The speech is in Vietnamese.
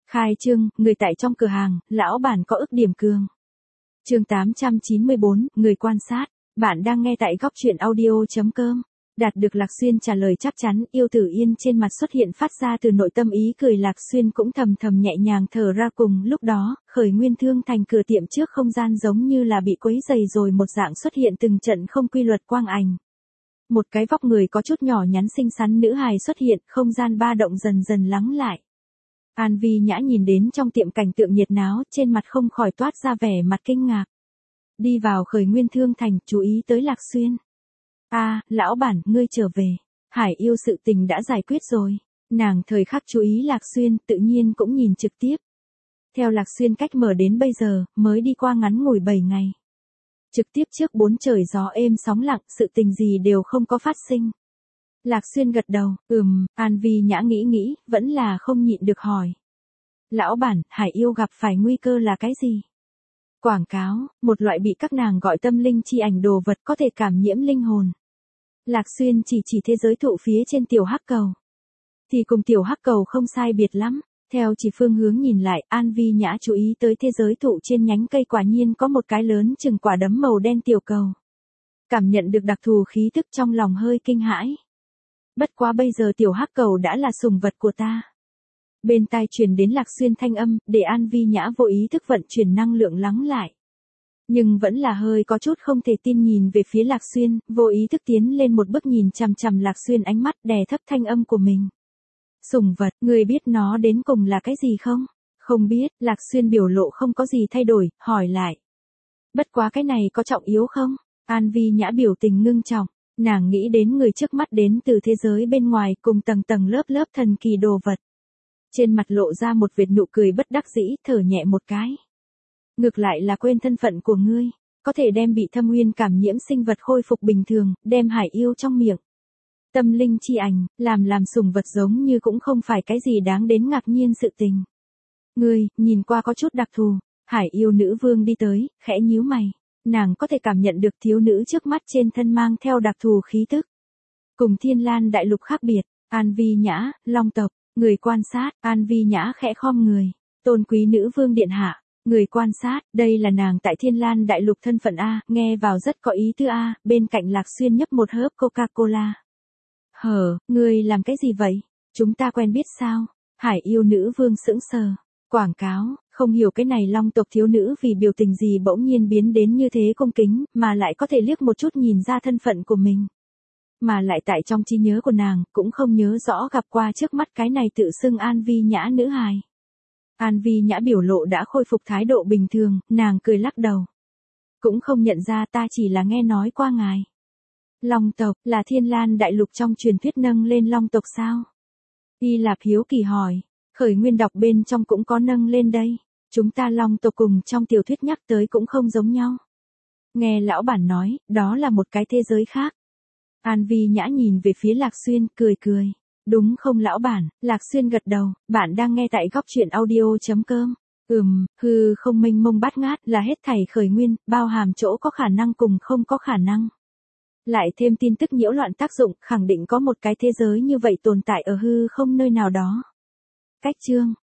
Khai trương, người tại trong cửa hàng, lão bản có ức điểm cường. Chương 894, người quan sát. Bạn đang nghe tại góc truyện audio.com. Đạt được Lạc Xuyên trả lời chắc chắn, Yêu Tử Yên trên mặt xuất hiện phát ra từ nội tâm ý cười. Lạc Xuyên cũng thầm thầm nhẹ nhàng thở ra. Cùng lúc đó, Khởi Nguyên Thương Thành cửa tiệm trước không gian giống như là bị quấy dày rồi một dạng xuất hiện từng trận không quy luật quang ảnh. Một cái vóc người có chút nhỏ nhắn xinh xắn nữ hài xuất hiện, không gian ba động dần dần lắng lại. An Vi Nhã nhìn đến trong tiệm cảnh tượng nhiệt náo, trên mặt không khỏi toát ra vẻ mặt kinh ngạc. Đi vào Khởi Nguyên Thương Thành, chú ý tới Lạc Xuyên. Lão bản, ngươi trở về. Hải yêu sự tình đã giải quyết rồi. Nàng thời khắc chú ý Lạc Xuyên, tự nhiên cũng nhìn trực tiếp. Theo Lạc Xuyên cách mở đến bây giờ, mới đi qua ngắn ngủi 7 ngày. Trực tiếp trước 4 trời gió êm sóng lặng, sự tình gì đều không có phát sinh. Lạc Xuyên gật đầu, An Vi Nhã nghĩ, vẫn là không nhịn được hỏi. Lão bản, Hải yêu gặp phải nguy cơ là cái gì? Quảng cáo, một loại bị các nàng gọi tâm linh chi ảnh đồ vật có thể cảm nhiễm linh hồn. Lạc Xuyên chỉ thế giới thụ phía trên tiểu hắc cầu. Thì cùng tiểu hắc cầu không sai biệt lắm. Theo chỉ phương hướng nhìn lại, An Vi Nhã chú ý tới thế giới thụ trên nhánh cây quả nhiên có một cái lớn chừng quả đấm màu đen tiểu cầu. Cảm nhận được đặc thù khí tức trong lòng hơi kinh hãi. Bất quá bây giờ tiểu hắc cầu đã là sủng vật của ta. Bên tai truyền đến Lạc Xuyên thanh âm, để An Vi Nhã vô ý thức vận chuyển năng lượng lắng lại. Nhưng vẫn là hơi có chút không thể tin nhìn về phía Lạc Xuyên, vô ý thức tiến lên một bước nhìn chằm chằm Lạc Xuyên, ánh mắt đè thấp thanh âm của mình. Sủng vật, ngươi biết nó đến cùng là cái gì không? Không biết, Lạc Xuyên biểu lộ không có gì thay đổi, hỏi lại. Bất quá cái này có trọng yếu không? An Vi Nhã biểu tình ngưng trọng, nàng nghĩ đến người trước mắt đến từ thế giới bên ngoài cùng tầng tầng lớp thần kỳ đồ vật. Trên mặt lộ ra một vệt nụ cười bất đắc dĩ, thở nhẹ một cái. Ngược lại là quên thân phận của ngươi, có thể đem bị thâm nguyên cảm nhiễm sinh vật khôi phục bình thường, đem hải yêu trong miệng. Tâm linh chi ảnh, làm sủng vật giống như cũng không phải cái gì đáng đến ngạc nhiên sự tình. Ngươi, nhìn qua có chút đặc thù. Hải yêu nữ vương đi tới, khẽ nhíu mày. Nàng có thể cảm nhận được thiếu nữ trước mắt trên thân mang theo đặc thù khí tức. Cùng Thiên Lan đại lục khác biệt, An Vi Nhã, Long tộc, người quan sát, An Vi Nhã khẽ khom người. Tôn quý nữ vương điện hạ, người quan sát, đây là nàng tại Thiên Lan đại lục thân phận A, nghe vào rất có ý tứ A, bên cạnh Lạc Xuyên nhấp một hớp Coca-Cola. Ngươi làm cái gì vậy? Chúng ta quen biết sao? Hải yêu nữ vương sững sờ. Quảng cáo, không hiểu cái này Long tộc thiếu nữ vì biểu tình gì bỗng nhiên biến đến như thế cung kính, mà lại có thể liếc một chút nhìn ra thân phận của mình. Mà lại tại trong trí nhớ của nàng, cũng không nhớ rõ gặp qua trước mắt cái này tự xưng An Vi Nhã nữ hài. An Vi Nhã biểu lộ đã khôi phục thái độ bình thường, nàng cười lắc đầu. Cũng không nhận ra, ta chỉ là nghe nói qua ngài. Long tộc, là Thiên Lan đại lục trong truyền thuyết nâng lên Long tộc sao? Y Lạp hiếu kỳ hỏi, Khởi Nguyên đọc bên trong cũng có nâng lên đây. Chúng ta Long tộc cùng trong tiểu thuyết nhắc tới cũng không giống nhau. Nghe lão bản nói, đó là một cái thế giới khác. An Vi Nhã nhìn về phía Lạc Xuyên, cười. Đúng không lão bản? Lạc Xuyên gật đầu, bạn đang nghe tại góc truyện audio.com. Không mênh mông bát ngát là hết thảy khởi nguyên, bao hàm chỗ có khả năng cùng không có khả năng. Lại thêm tin tức nhiễu loạn tác dụng, khẳng định có một cái thế giới như vậy tồn tại ở hư không nơi nào đó. Cách chương,